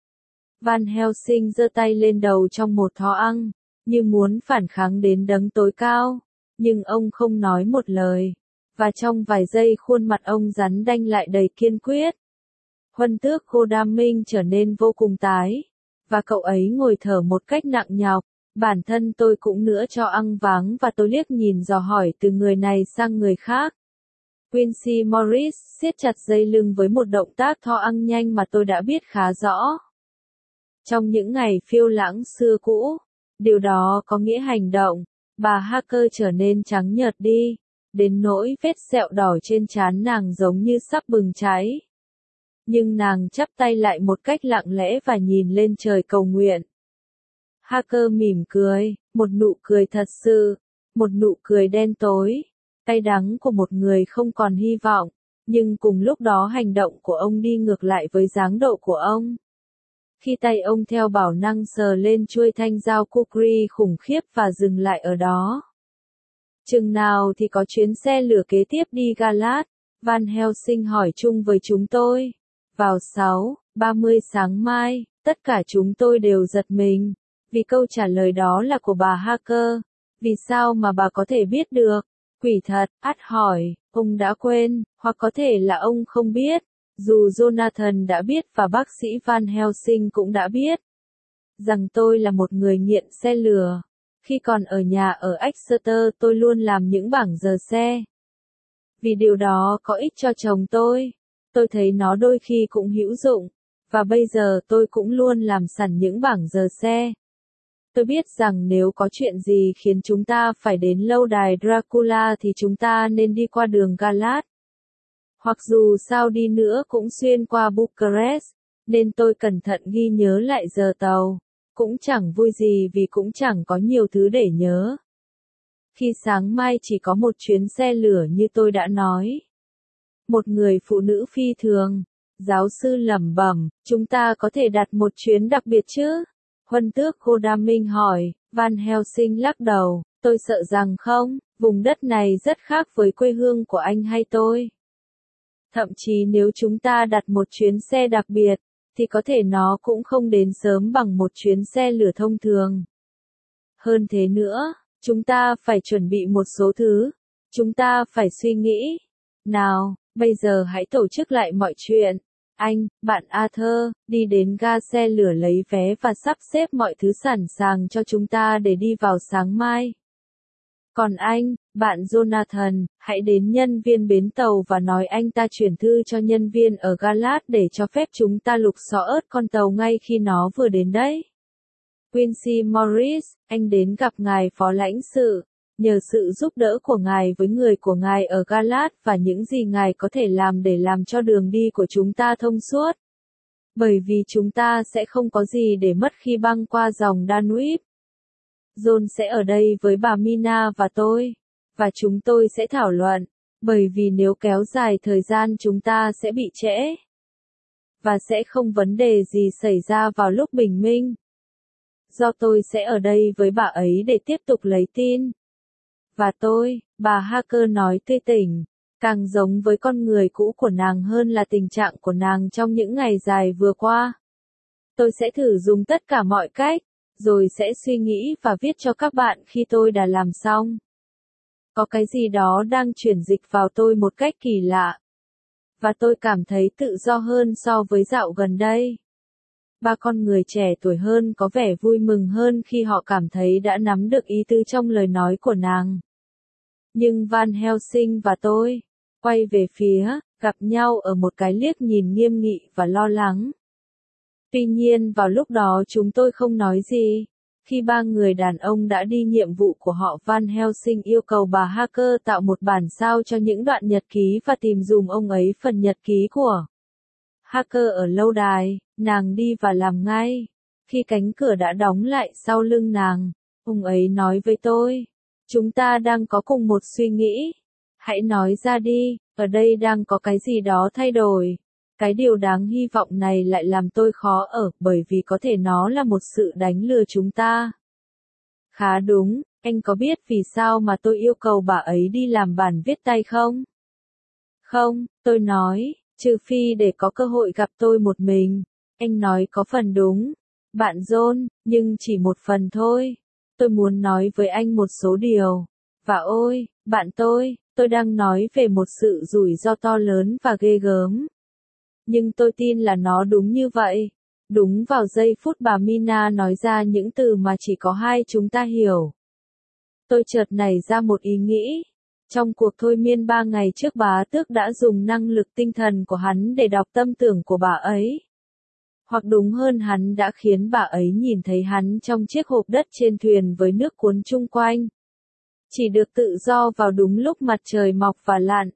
Van Helsing giơ tay lên đầu trong một thó ăn, như muốn phản kháng đến đấng tối cao, nhưng ông không nói một lời, và trong vài giây khuôn mặt ông rắn đanh lại đầy kiên quyết. Huân tước Godalming trở nên vô cùng tái, và cậu ấy ngồi thở một cách nặng nhọc. Bản thân tôi cũng nữa cho ăn váng và tôi liếc nhìn dò hỏi từ người này sang người khác. Quincy Morris siết chặt dây lưng với một động tác tho ăn nhanh mà tôi đã biết khá rõ. Trong những ngày phiêu lãng xưa cũ, điều đó có nghĩa hành động, bà Hacker trở nên trắng nhợt đi, đến nỗi vết sẹo đỏ trên trán nàng giống như sắp bừng cháy. Nhưng nàng chắp tay lại một cách lặng lẽ và nhìn lên trời cầu nguyện. Hacker mỉm cười, một nụ cười thật sự, một nụ cười đen tối, cay đắng của một người không còn hy vọng, nhưng cùng lúc đó hành động của ông đi ngược lại với dáng độ của ông. Khi tay ông theo bản năng sờ lên chuôi thanh dao kukri khủng khiếp và dừng lại ở đó. Chừng nào thì có chuyến xe lửa kế tiếp đi Galat? Van Helsing hỏi chung với chúng tôi. Vào sáu ba mươi sáng mai, tất cả chúng tôi đều giật mình, vì câu trả lời đó là của bà Hacker. Vì sao mà bà có thể biết được? Quỷ thật, ắt hỏi, Ông đã quên, hoặc có thể là ông không biết, dù Jonathan đã biết và bác sĩ Van Helsing cũng đã biết, rằng tôi là một người nghiện xe lửa. Khi còn ở nhà ở Exeter tôi luôn làm những bảng giờ xe. Vì điều đó có ích cho chồng tôi. Tôi thấy nó đôi khi cũng hữu dụng. Và bây giờ tôi cũng luôn làm sẵn những bảng giờ xe. Tôi biết rằng nếu có chuyện gì khiến chúng ta phải đến lâu đài Dracula thì chúng ta nên đi qua đường Galat. Hoặc dù sao đi nữa cũng xuyên qua Bucharest, nên tôi cẩn thận ghi nhớ lại giờ tàu. Cũng chẳng vui gì vì cũng chẳng có nhiều thứ để nhớ. Khi sáng mai chỉ có một chuyến xe lửa như tôi đã nói. Một người phụ nữ phi thường. Giáo sư lẩm bẩm, chúng ta có thể đặt một chuyến đặc biệt chứ? Huân tước Godalming hỏi, Van Helsing lắc đầu, tôi sợ rằng không, vùng đất này rất khác với quê hương của anh hay tôi. Thậm chí nếu chúng ta đặt một chuyến xe đặc biệt, thì có thể nó cũng không đến sớm bằng một chuyến xe lửa thông thường. Hơn thế nữa, chúng ta phải chuẩn bị một số thứ. Chúng ta phải suy nghĩ. Nào, bây giờ hãy tổ chức lại mọi chuyện. Anh, bạn Arthur, đi đến ga xe lửa lấy vé và sắp xếp mọi thứ sẵn sàng cho chúng ta để đi vào sáng mai. Còn anh, bạn Jonathan, hãy đến nhân viên bến tàu và nói anh ta chuyển thư cho nhân viên ở Galat để cho phép chúng ta lục xỏ ớt con tàu ngay khi nó vừa đến đấy. Quincy Morris, anh đến gặp ngài phó lãnh sự, nhờ sự giúp đỡ của ngài với người của ngài ở Galat và những gì ngài có thể làm để làm cho đường đi của chúng ta thông suốt. Bởi vì chúng ta sẽ không có gì để mất khi băng qua dòng Danube. John sẽ ở đây với bà Mina và tôi, và chúng tôi sẽ thảo luận, bởi vì nếu kéo dài thời gian chúng ta sẽ bị trễ. Và sẽ không vấn đề gì xảy ra vào lúc bình minh. Do tôi sẽ ở đây với bà ấy để tiếp tục lấy tin. Và tôi, bà Harker nói tươi tỉnh, càng giống với con người cũ của nàng hơn là tình trạng của nàng trong những ngày dài vừa qua. Tôi sẽ thử dùng tất cả mọi cách, rồi sẽ suy nghĩ và viết cho các bạn khi tôi đã làm xong. Có cái gì đó đang chuyển dịch vào tôi một cách kỳ lạ. Và tôi cảm thấy tự do hơn so với dạo gần đây. Ba con người trẻ tuổi hơn có vẻ vui mừng hơn khi họ cảm thấy đã nắm được ý tứ trong lời nói của nàng. Nhưng Van Helsing và tôi, quay về phía, gặp nhau ở một cái liếc nhìn nghiêm nghị và lo lắng. Tuy nhiên vào lúc đó chúng tôi không nói gì. Khi ba người đàn ông đã đi nhiệm vụ của họ, Van Helsing yêu cầu bà Harker tạo một bản sao cho những đoạn nhật ký và tìm dùm ông ấy phần nhật ký của Harker ở lâu đài. Nàng đi và làm ngay. Khi cánh cửa đã đóng lại sau lưng nàng, ông ấy nói với tôi, chúng ta đang có cùng một suy nghĩ. Hãy nói ra đi, ở đây đang có cái gì đó thay đổi. Cái điều đáng hy vọng này lại làm tôi khó ở, bởi vì có thể nó là một sự đánh lừa chúng ta. Khá đúng, anh có biết vì sao mà tôi yêu cầu bà ấy đi làm bản viết tay không? Không, tôi nói, trừ phi để có cơ hội gặp tôi một mình. Anh nói có phần đúng, bạn John, nhưng chỉ một phần thôi. Tôi muốn nói với anh một số điều. Và ôi, bạn tôi, tôi đang nói về một sự rủi ro to lớn và ghê gớm. Nhưng tôi tin là nó đúng như vậy. Đúng vào giây phút bà Mina nói ra những từ mà chỉ có hai chúng ta hiểu. Tôi chợt nảy ra một ý nghĩ. Trong cuộc thôi miên ba ngày trước, bá tước đã dùng năng lực tinh thần của hắn để đọc tâm tưởng của bà ấy. Hoặc đúng hơn, hắn đã khiến bà ấy nhìn thấy hắn trong chiếc hộp đất trên thuyền với nước cuốn chung quanh. Chỉ được tự do vào đúng lúc mặt trời mọc và lặn.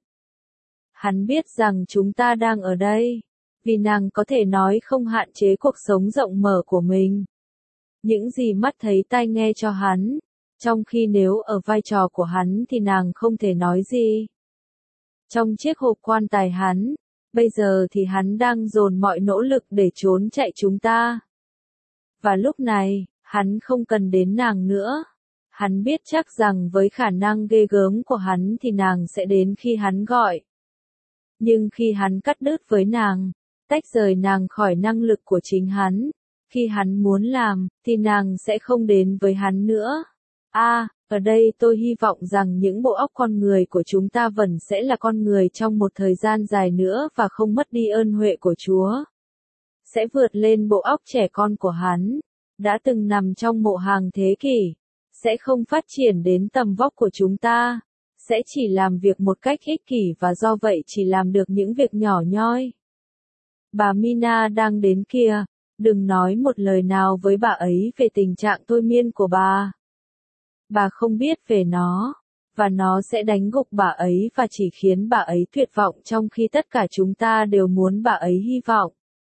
Hắn biết rằng chúng ta đang ở đây. Vì nàng có thể nói không hạn chế cuộc sống rộng mở của mình. Những gì mắt thấy tai nghe cho hắn. Trong khi nếu ở vai trò của hắn thì nàng không thể nói gì. Trong chiếc hộp quan tài hắn, bây giờ thì hắn đang dồn mọi nỗ lực để trốn chạy chúng ta. Và lúc này, hắn không cần đến nàng nữa. Hắn biết chắc rằng với khả năng ghê gớm của hắn thì nàng sẽ đến khi hắn gọi. Nhưng khi hắn cắt đứt với nàng, tách rời nàng khỏi năng lực của chính hắn, khi hắn muốn làm, thì nàng sẽ không đến với hắn nữa. A, à, Ở đây tôi hy vọng rằng những bộ óc con người của chúng ta vẫn sẽ là con người trong một thời gian dài nữa và không mất đi ơn huệ của Chúa. Sẽ vượt lên bộ óc trẻ con của hắn, đã từng nằm trong mộ hàng thế kỷ. Sẽ không phát triển đến tầm vóc của chúng ta. Sẽ chỉ làm việc một cách ích kỷ và do vậy chỉ làm được những việc nhỏ nhoi. Bà Mina đang đến kìa. Đừng nói một lời nào với bà ấy về tình trạng thôi miên của bà. Bà không biết về nó, và nó sẽ đánh gục bà ấy và chỉ khiến bà ấy tuyệt vọng trong khi tất cả chúng ta đều muốn bà ấy hy vọng,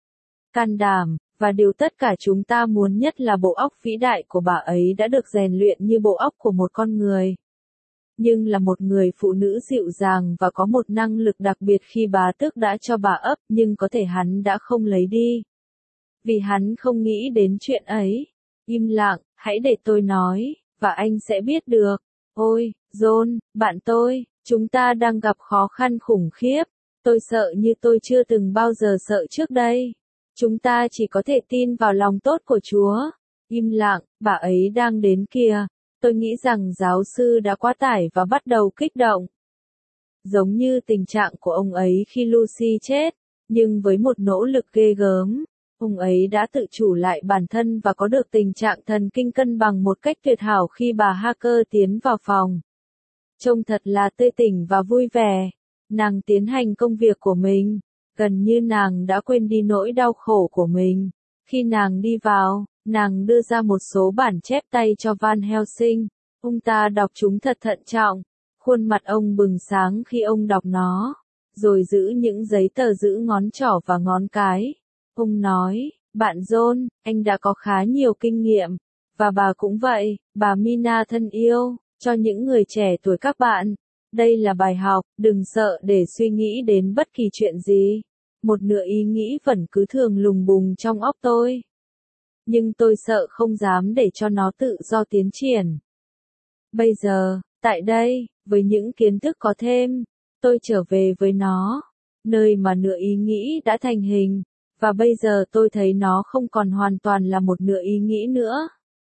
can đảm, và điều tất cả chúng ta muốn nhất là bộ óc vĩ đại của bà ấy đã được rèn luyện như bộ óc của một con người. Nhưng là một người phụ nữ dịu dàng và có một năng lực đặc biệt khi bá tước đã cho bà ấp, nhưng có thể hắn đã không lấy đi. Vì hắn không nghĩ đến chuyện ấy. Im lặng, hãy để tôi nói, và anh sẽ biết được. Ôi, John, bạn tôi, chúng ta đang gặp khó khăn khủng khiếp. Tôi sợ như tôi chưa từng bao giờ sợ trước đây. Chúng ta chỉ có thể tin vào lòng tốt của Chúa. Im lặng, bà ấy đang đến kìa. Tôi nghĩ rằng giáo sư đã quá tải và bắt đầu kích động. Giống như tình trạng của ông ấy khi Lucy chết, nhưng với một nỗ lực ghê gớm, ông ấy đã tự chủ lại bản thân và có được tình trạng thần kinh cân bằng một cách tuyệt hảo khi bà Harker tiến vào phòng. Trông thật là tươi tỉnh và vui vẻ. Nàng tiến hành công việc của mình, gần như nàng đã quên đi nỗi đau khổ của mình. Khi nàng đi vào, nàng đưa ra một số bản chép tay cho Van Helsing. Ông ta đọc chúng thật thận trọng. Khuôn mặt ông bừng sáng khi ông đọc nó, rồi giữ những giấy tờ giữ ngón trỏ và ngón cái. Ông nói, bạn John, anh đã có khá nhiều kinh nghiệm, và bà cũng vậy, bà Mina thân yêu, cho những người trẻ tuổi các bạn. Đây là bài học, đừng sợ để suy nghĩ đến bất kỳ chuyện gì. Một nửa ý nghĩ vẫn cứ thường lùng bùng trong óc tôi. Nhưng tôi sợ không dám để cho nó tự do tiến triển. Bây giờ, tại đây, với những kiến thức có thêm, tôi trở về với nó, nơi mà nửa ý nghĩ đã thành hình, và bây giờ tôi thấy nó không còn hoàn toàn là một nửa ý nghĩ nữa,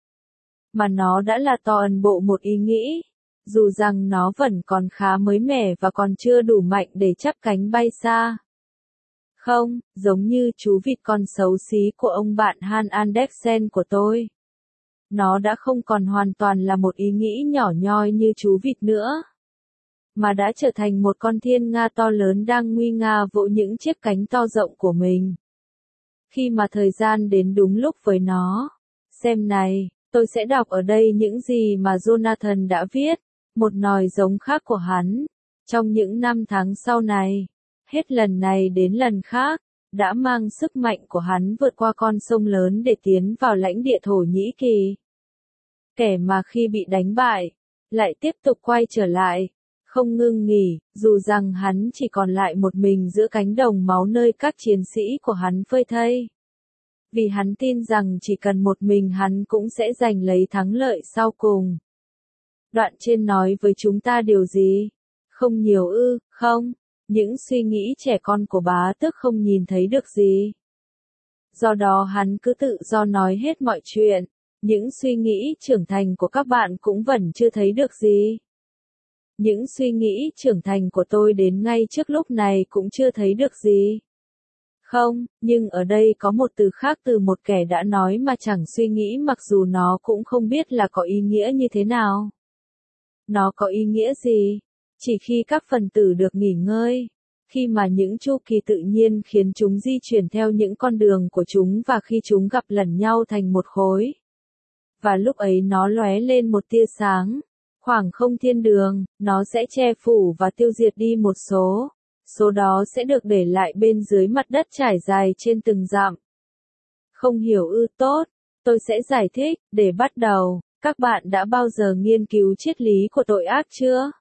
mà nó đã là toàn bộ một ý nghĩ, dù rằng nó vẫn còn khá mới mẻ và còn chưa đủ mạnh để chắp cánh bay xa. Không, giống như chú vịt con xấu xí của ông bạn Han Andersen của tôi. Nó đã không còn hoàn toàn là một ý nghĩ nhỏ nhoi như chú vịt nữa, mà đã trở thành một con thiên nga to lớn đang nguy nga vỗ những chiếc cánh to rộng của mình. Khi mà thời gian đến đúng lúc với nó. Xem này, tôi sẽ đọc ở đây những gì mà Jonathan đã viết, một nòi giống khác của hắn, trong những năm tháng sau này, hết lần này đến lần khác, đã mang sức mạnh của hắn vượt qua con sông lớn để tiến vào lãnh địa Thổ Nhĩ Kỳ. Kẻ mà khi bị đánh bại, lại tiếp tục quay trở lại, không ngưng nghỉ, dù rằng hắn chỉ còn lại một mình giữa cánh đồng máu nơi các chiến sĩ của hắn phơi thây. Vì hắn tin rằng chỉ cần một mình hắn cũng sẽ giành lấy thắng lợi sau cùng. Đoạn trên nói với chúng ta điều gì? Không nhiều ư, không? Những suy nghĩ trẻ con của bá tước không nhìn thấy được gì. Do đó hắn cứ tự do nói hết mọi chuyện. Những suy nghĩ trưởng thành của các bạn cũng vẫn chưa thấy được gì. Những suy nghĩ trưởng thành của tôi đến ngay trước lúc này cũng chưa thấy được gì. Không, nhưng ở đây có một từ khác từ một kẻ đã nói mà chẳng suy nghĩ mặc dù nó cũng không biết là có ý nghĩa như thế nào. Nó có ý nghĩa gì? Chỉ khi các phần tử được nghỉ ngơi, khi mà những chu kỳ tự nhiên khiến chúng di chuyển theo những con đường của chúng và khi chúng gặp lẫn nhau thành một khối. Và lúc ấy nó lóe lên một tia sáng, khoảng không thiên đường, nó sẽ che phủ và tiêu diệt đi một số. Số đó sẽ được để lại bên dưới mặt đất trải dài trên từng dặm. Không hiểu ư, tốt, tôi sẽ giải thích, để bắt đầu, các bạn đã bao giờ nghiên cứu triết lý của tội ác chưa?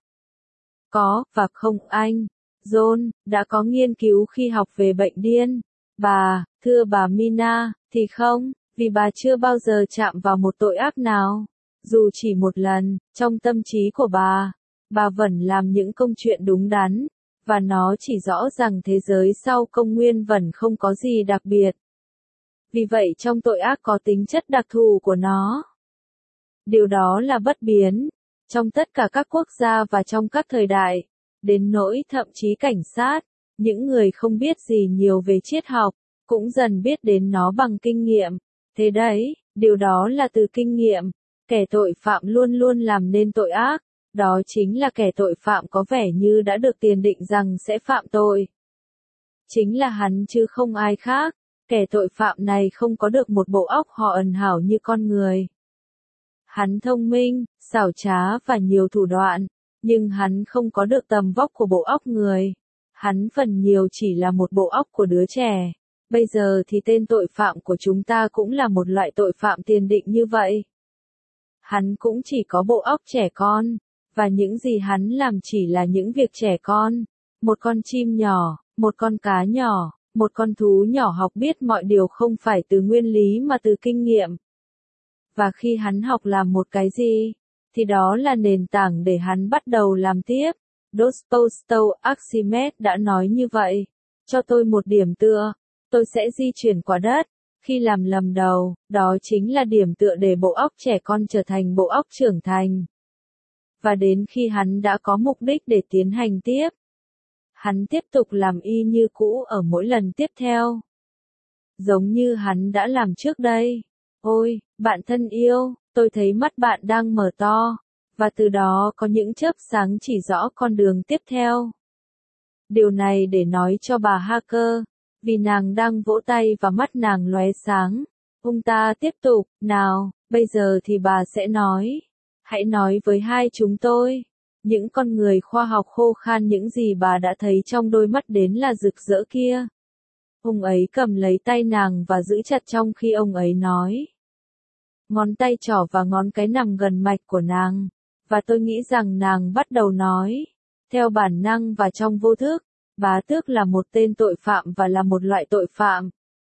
Có, và không anh, John, đã có nghiên cứu khi học về bệnh điên. Bà, thưa bà Mina, thì không, vì bà chưa bao giờ chạm vào một tội ác nào. Dù chỉ một lần, trong tâm trí của bà, bà vẫn làm những công chuyện đúng đắn. Và nó chỉ rõ rằng thế giới sau công nguyên vẫn không có gì đặc biệt. Vì vậy trong tội ác có tính chất đặc thù của nó. Điều đó là bất biến. trong tất cả các quốc gia và trong các thời đại, đến nỗi thậm chí cảnh sát, những người không biết gì nhiều về triết học, cũng dần biết đến nó bằng kinh nghiệm. Thế đấy, điều đó là từ kinh nghiệm, kẻ tội phạm luôn luôn làm nên tội ác, đó chính là kẻ tội phạm có vẻ như đã được tiền định rằng sẽ phạm tội. Chính là hắn chứ không ai khác, kẻ tội phạm này không có được một bộ óc họ ẩn hảo như con người. Hắn thông minh, xảo trá và nhiều thủ đoạn, nhưng hắn không có được tầm vóc của bộ óc người. Hắn phần nhiều chỉ là một bộ óc của đứa trẻ. Bây giờ thì tên tội phạm của chúng ta cũng là một loại tội phạm tiền định như vậy. Hắn cũng chỉ có bộ óc trẻ con, và những gì hắn làm chỉ là những việc trẻ con. Một con chim nhỏ, một con cá nhỏ, một con thú nhỏ học biết mọi điều không phải từ nguyên lý mà từ kinh nghiệm. Và khi hắn học làm một cái gì, thì đó là nền tảng để hắn bắt đầu làm tiếp. Dostoevsky Archimedes đã nói như vậy. Cho tôi một điểm tựa, tôi sẽ di chuyển quả đất. Khi làm lầm đầu, đó chính là điểm tựa để bộ óc trẻ con trở thành bộ óc trưởng thành. Và đến khi hắn đã có mục đích để tiến hành tiếp, hắn tiếp tục làm y như cũ ở mỗi lần tiếp theo. Giống như hắn đã làm trước đây. Ôi, bạn thân yêu, tôi thấy mắt bạn đang mở to, và từ đó có những chớp sáng chỉ rõ con đường tiếp theo. Điều này để nói cho bà Hacker, vì nàng đang vỗ tay và mắt nàng lóe sáng. Ông ta tiếp tục, nào, bây giờ thì bà sẽ nói. Hãy nói với hai chúng tôi. Những con người khoa học khô khan những gì bà đã thấy trong đôi mắt đến là rực rỡ kia. Ông ấy cầm lấy tay nàng và giữ chặt trong khi ông ấy nói. Ngón tay trỏ và ngón cái nằm gần mạch của nàng, và tôi nghĩ rằng nàng bắt đầu nói. Theo bản năng và trong vô thức, Bá Tước là một tên tội phạm và là một loại tội phạm.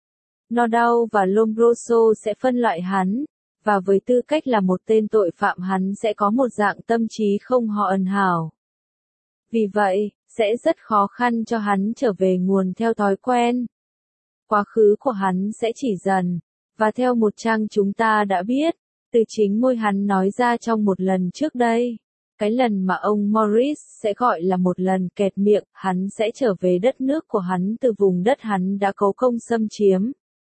Nordau và Lombroso sẽ phân loại hắn, và với tư cách là một tên tội phạm hắn sẽ có một dạng tâm trí không họ ẩn hảo. Vì vậy, sẽ rất khó khăn cho hắn trở về nguồn theo thói quen. Quá khứ của hắn sẽ chỉ dần, và theo một trang chúng ta đã biết, từ chính môi hắn nói ra trong một lần trước đây. Cái lần mà ông Morris sẽ gọi là một lần kẹt miệng, hắn sẽ trở về đất nước của hắn từ vùng đất hắn đã cấu công xâm chiếm.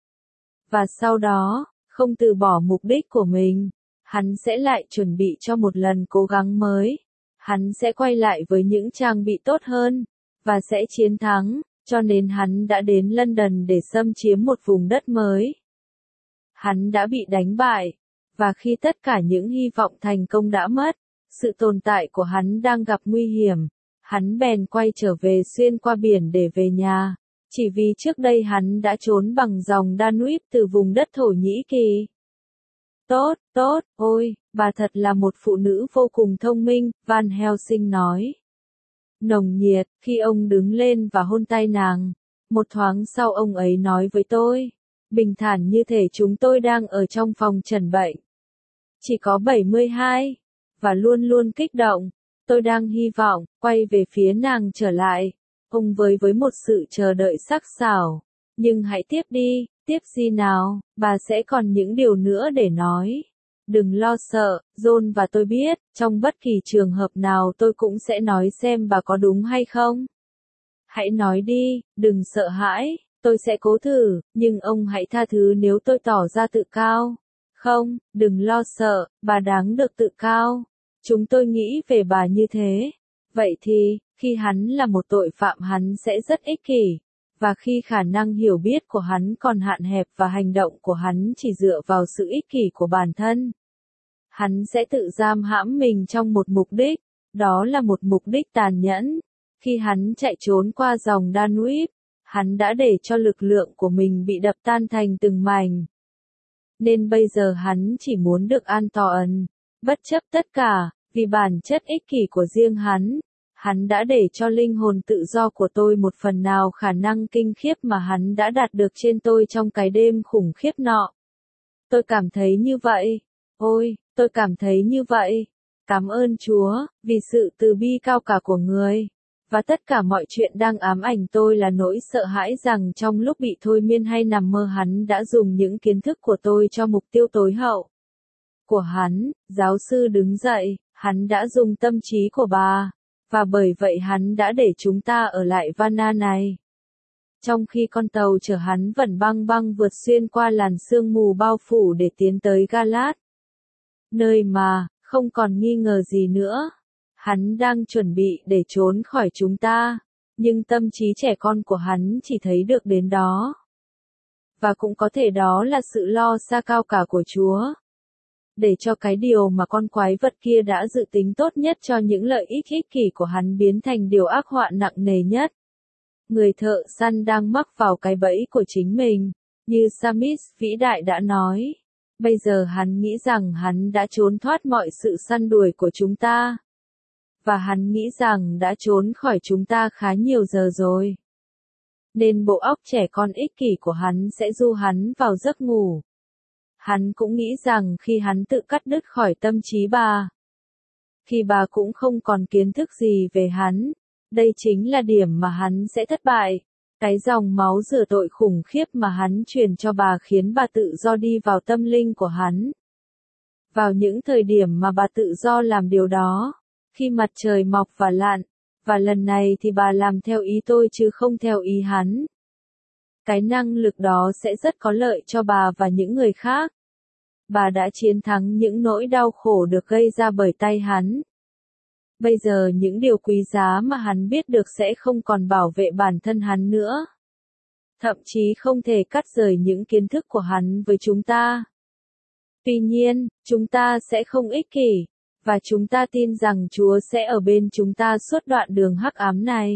Và sau đó, không từ bỏ mục đích của mình, hắn sẽ lại chuẩn bị cho một lần cố gắng mới. Hắn sẽ quay lại với những trang bị tốt hơn, và sẽ chiến thắng, cho nên hắn đã đến London để xâm chiếm một vùng đất mới. Hắn đã bị đánh bại, và khi tất cả những hy vọng thành công đã mất, sự tồn tại của hắn đang gặp nguy hiểm, hắn bèn quay trở về xuyên qua biển để về nhà, chỉ vì trước đây hắn đã trốn bằng dòng Danube từ vùng đất Thổ Nhĩ Kỳ. Tốt, tốt, ôi, bà thật là một phụ nữ vô cùng thông minh, Van Helsing nói. Nồng nhiệt, khi ông đứng lên và hôn tay nàng, một thoáng sau ông ấy nói với tôi, bình thản như thể chúng tôi đang ở trong phòng trần bệnh. Chỉ có bảy mươi hai. Và luôn luôn kích động, tôi đang hy vọng, quay về phía nàng trở lại, ông với với một sự chờ đợi sắc sảo. Nhưng hãy tiếp đi, tiếp gì nào, bà sẽ còn những điều nữa để nói. Đừng lo sợ, John và tôi biết, trong bất kỳ trường hợp nào tôi cũng sẽ nói xem bà có đúng hay không. Hãy nói đi, đừng sợ hãi, tôi sẽ cố thử, nhưng ông hãy tha thứ nếu tôi tỏ ra tự cao. Không, đừng lo sợ, bà đáng được tự cao. Chúng tôi nghĩ về bà như thế. Vậy thì, khi hắn là một tội phạm hắn sẽ rất ích kỷ. Và khi khả năng hiểu biết của hắn còn hạn hẹp và hành động của hắn chỉ dựa vào sự ích kỷ của bản thân, hắn sẽ tự giam hãm mình trong một mục đích. Đó là một mục đích tàn nhẫn. Khi hắn chạy trốn qua dòng Danube, hắn đã để cho lực lượng của mình bị đập tan thành từng mảnh. Nên bây giờ hắn chỉ muốn được an toàn. Bất chấp tất cả, vì bản chất ích kỷ của riêng hắn, hắn đã để cho linh hồn tự do của tôi một phần nào khả năng kinh khiếp mà hắn đã đạt được trên tôi trong cái đêm khủng khiếp nọ. Tôi cảm thấy như vậy. Ôi, tôi cảm thấy như vậy. Cảm ơn Chúa, vì sự từ bi cao cả của người. Và tất cả mọi chuyện đang ám ảnh tôi là nỗi sợ hãi rằng trong lúc bị thôi miên hay nằm mơ hắn đã dùng những kiến thức của tôi cho mục tiêu tối hậu của hắn. Giáo sư đứng dậy, Hắn đã dùng tâm trí của bà, và bởi vậy hắn đã để chúng ta ở lại Vanna này. Trong khi con tàu chở hắn vẫn băng băng vượt xuyên qua làn sương mù bao phủ để tiến tới Galat. Nơi mà, không còn nghi ngờ gì nữa, hắn đang chuẩn bị để trốn khỏi chúng ta, nhưng tâm trí trẻ con của hắn chỉ thấy được đến đó. Và cũng có thể đó là sự lo xa cao cả của Chúa. Để cho cái điều mà con quái vật kia đã dự tính tốt nhất cho những lợi ích ích kỷ của hắn biến thành điều ác họa nặng nề nhất. Người thợ săn đang mắc vào cái bẫy của chính mình, như Sammis vĩ đại đã nói. Bây giờ hắn nghĩ rằng hắn đã trốn thoát mọi sự săn đuổi của chúng ta. Và hắn nghĩ rằng đã trốn khỏi chúng ta khá nhiều giờ rồi. Nên bộ óc trẻ con ích kỷ của hắn sẽ du hắn vào giấc ngủ. Hắn cũng nghĩ rằng khi hắn tự cắt đứt khỏi tâm trí bà, khi bà cũng không còn kiến thức gì về hắn, đây chính là điểm mà hắn sẽ thất bại. Cái dòng máu rửa tội khủng khiếp mà hắn truyền cho bà khiến bà tự do đi vào tâm linh của hắn. Vào những thời điểm mà bà tự do làm điều đó, khi mặt trời mọc và lặn, và lần này thì bà làm theo ý tôi chứ không theo ý hắn. Cái năng lực đó sẽ rất có lợi cho bà và những người khác. Bà đã chiến thắng những nỗi đau khổ được gây ra bởi tay hắn. Bây giờ những điều quý giá mà hắn biết được sẽ không còn bảo vệ bản thân hắn nữa. Thậm chí không thể cắt rời những kiến thức của hắn với chúng ta. Tuy nhiên, chúng ta sẽ không ích kỷ, và chúng ta tin rằng Chúa sẽ ở bên chúng ta suốt đoạn đường hắc ám này.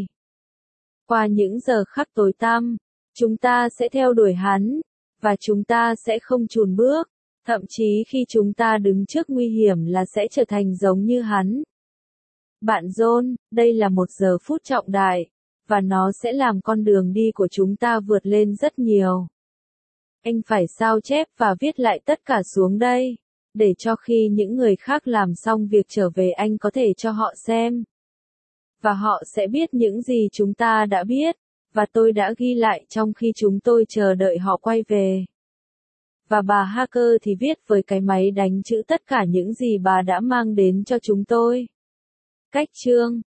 Qua những giờ khắc tối tăm, chúng ta sẽ theo đuổi hắn, và chúng ta sẽ không chùn bước, thậm chí khi chúng ta đứng trước nguy hiểm là sẽ trở thành giống như hắn. Bạn John, đây là một giờ phút trọng đại, và nó sẽ làm con đường đi của chúng ta vượt lên rất nhiều. Anh phải sao chép và viết lại tất cả xuống đây, để cho khi những người khác làm xong việc trở về anh có thể cho họ xem. Và họ sẽ biết những gì chúng ta đã biết, và tôi đã ghi lại trong khi chúng tôi chờ đợi họ quay về. Và bà hacker thì viết với cái máy đánh chữ tất cả những gì bà đã mang đến cho chúng tôi. Cách chương